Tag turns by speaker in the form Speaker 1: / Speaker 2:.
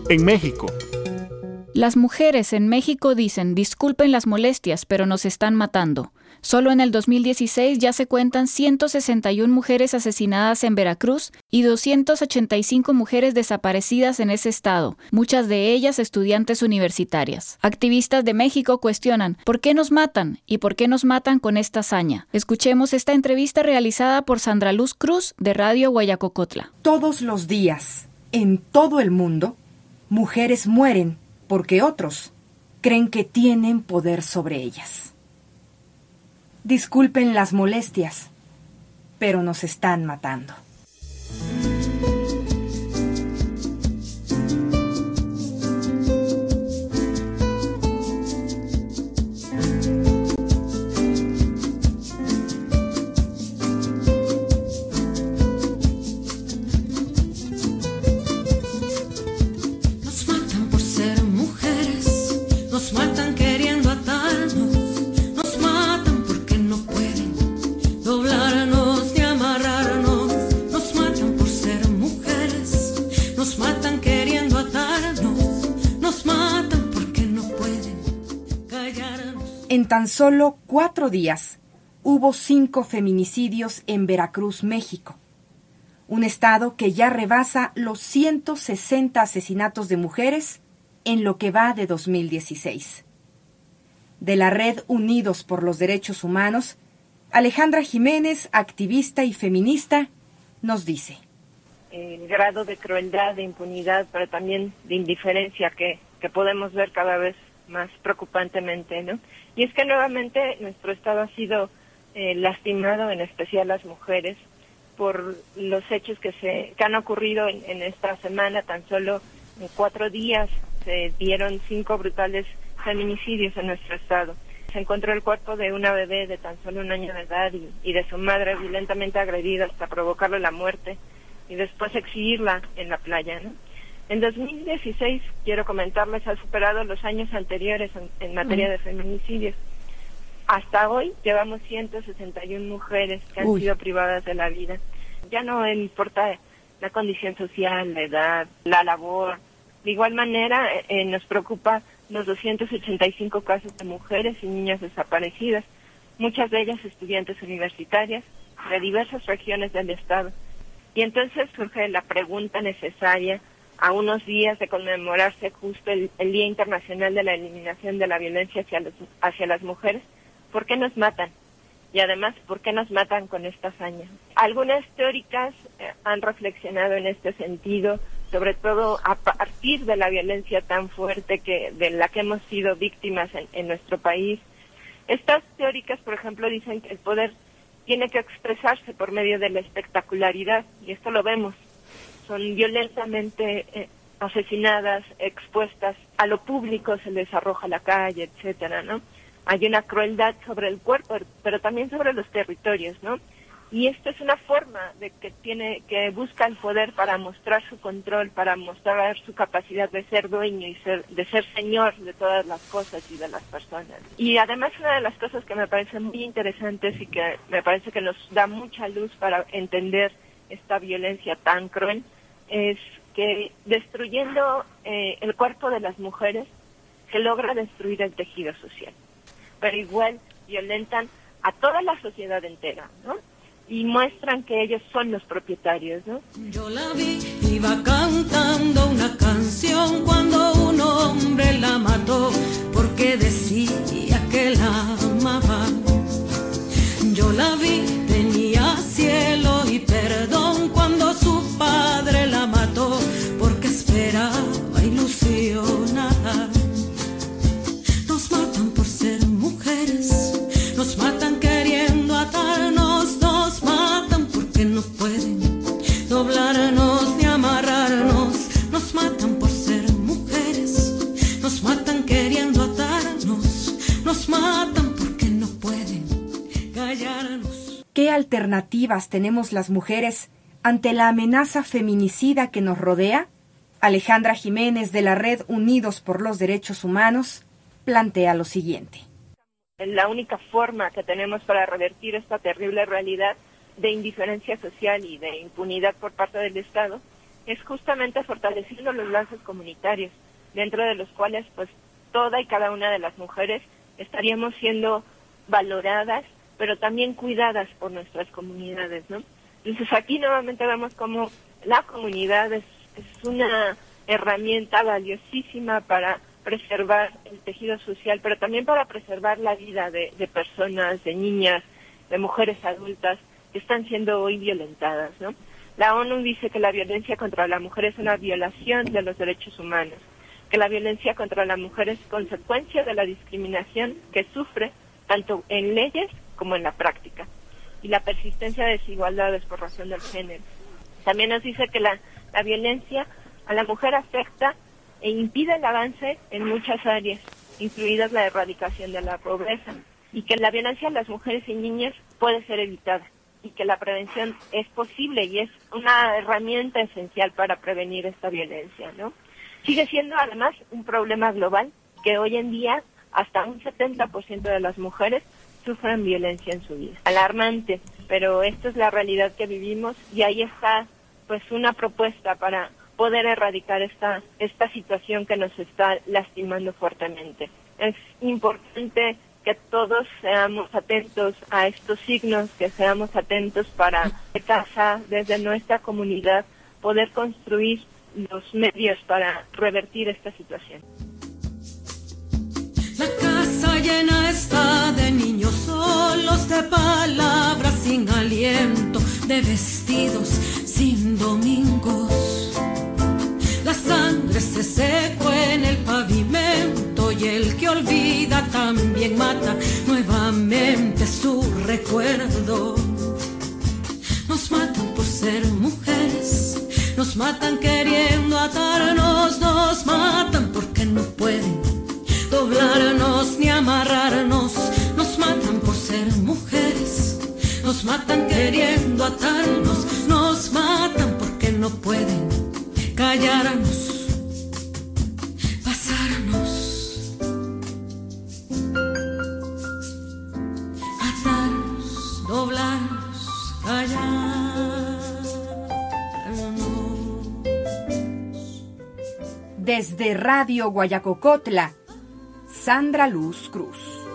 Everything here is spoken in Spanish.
Speaker 1: en México.
Speaker 2: Las mujeres en México dicen, disculpen las molestias, pero nos están matando. Solo en el 2016 ya se cuentan 161 mujeres asesinadas en Veracruz y 285 mujeres desaparecidas en ese estado, muchas de ellas estudiantes universitarias. Activistas de México cuestionan ¿por qué nos matan y por qué nos matan con esta hazaña? Escuchemos esta entrevista realizada por Sandra Luz Cruz de Radio Guayacocotla.
Speaker 3: Todos los días, en todo el mundo, mujeres mueren porque otros creen que tienen poder sobre ellas. Disculpen las molestias, pero nos están matando. En tan solo 4 días, hubo 5 feminicidios en Veracruz, México. Un estado que ya rebasa los 160 asesinatos de mujeres en lo que va de 2016. De la Red Unidos por los Derechos Humanos, Alejandra Jiménez, activista y feminista, nos dice:
Speaker 4: el grado de crueldad, de impunidad, pero también de indiferencia que podemos ver cada vez más preocupantemente, ¿no? Y es que nuevamente nuestro estado ha sido lastimado, en especial las mujeres, por los hechos que han ocurrido en esta semana. Tan solo en 4 días se dieron 5 brutales feminicidios en nuestro estado. Se encontró el cuerpo de una bebé de tan solo 1 año de edad y de su madre violentamente agredida hasta provocarle la muerte y después exhibirla en la playa, ¿no? En 2016, quiero comentarles, ha superado los años anteriores en materia de feminicidios. Hasta hoy llevamos 161 mujeres que han sido privadas de la vida. Ya no importa la condición social, la edad, la labor. De igual manera, nos preocupa los 285 casos de mujeres y niñas desaparecidas, muchas de ellas estudiantes universitarias de diversas regiones del estado. Y entonces surge la pregunta necesaria, a unos días de conmemorarse justo el Día Internacional de la Eliminación de la Violencia hacia las mujeres, ¿por qué nos matan? Y además, ¿por qué nos matan con esta hazaña? Algunas teóricas han reflexionado en este sentido, sobre todo a partir de la violencia tan fuerte de la que hemos sido víctimas en nuestro país. Estas teóricas, por ejemplo, dicen que el poder tiene que expresarse por medio de la espectacularidad, y esto lo vemos. Son violentamente asesinadas, expuestas a lo público, se les arroja a la calle, etcétera, ¿no? Hay una crueldad sobre el cuerpo, pero también sobre los territorios, ¿no? Y esto es una forma de que busca el poder para mostrar su control, para mostrar su capacidad de ser dueño y de ser señor de todas las cosas y de las personas. Y además, una de las cosas que me parecen muy interesantes y que me parece que nos da mucha luz para entender esta violencia tan cruel, es que destruyendo el cuerpo de las mujeres se logra destruir el tejido social, pero igual violentan a toda la sociedad entera, ¿no? Y muestran que ellos son los propietarios, ¿no?
Speaker 5: Yo la vi, iba cantando una canción cuando un hombre la mató porque decía que la amaba. Yo la vi, tenía cielo y perdón cuando su padre la mató porque esperaba ilusionada. Nos matan por ser mujeres, nos matan queriendo atarnos, nos matan porque no pueden doblarnos ni amarrarnos, nos matan por ser mujeres, nos matan queriendo atarnos, nos matan porque no pueden callarnos.
Speaker 3: ¿Qué alternativas tenemos las mujeres ante la amenaza feminicida que nos rodea? Alejandra Jiménez, de la Red Unidos por los Derechos Humanos, plantea lo siguiente.
Speaker 4: La única forma que tenemos para revertir esta terrible realidad de indiferencia social y de impunidad por parte del Estado es justamente fortaleciendo los lazos comunitarios, dentro de los cuales pues toda y cada una de las mujeres estaríamos siendo valoradas, pero también cuidadas por nuestras comunidades, ¿no? Entonces aquí nuevamente vemos cómo la comunidad es una herramienta valiosísima para preservar el tejido social, pero también para preservar la vida de personas, de niñas, de mujeres adultas que están siendo hoy violentadas, ¿no? La ONU dice que la violencia contra la mujer es una violación de los derechos humanos, que la violencia contra la mujer es consecuencia de la discriminación que sufre tanto en leyes como en la práctica, y la persistencia de desigualdades por razón del género. También nos dice que la violencia a la mujer afecta e impide el avance en muchas áreas, incluidas la erradicación de la pobreza, y que la violencia a las mujeres y niñas puede ser evitada, y que la prevención es posible y es una herramienta esencial para prevenir esta violencia, ¿no? Sigue siendo además un problema global que hoy en día hasta un 70% de las mujeres sufren violencia en su vida. Alarmante, pero esta es la realidad que vivimos y ahí está pues una propuesta para poder erradicar esta situación que nos está lastimando fuertemente. Es importante que todos seamos atentos a estos signos, que seamos atentos para de casa, desde nuestra comunidad, poder construir los medios para revertir esta situación.
Speaker 5: La casa llena está de niños solos, de palabras sin aliento, de vestidos sin domingos. La sangre se secó en el pavimento y el que olvida también mata nuevamente su recuerdo. Nos matan por ser mujeres, nos matan queriendo atarnos, nos matan porque no pueden doblarnos ni amarrarnos, nos matan por ser mujeres, nos matan queriendo atarnos, nos matan porque no pueden callarnos, pasarnos, atarnos, doblarnos, callarnos.
Speaker 3: Desde Radio Guayacocotla, Sandra Luz Cruz.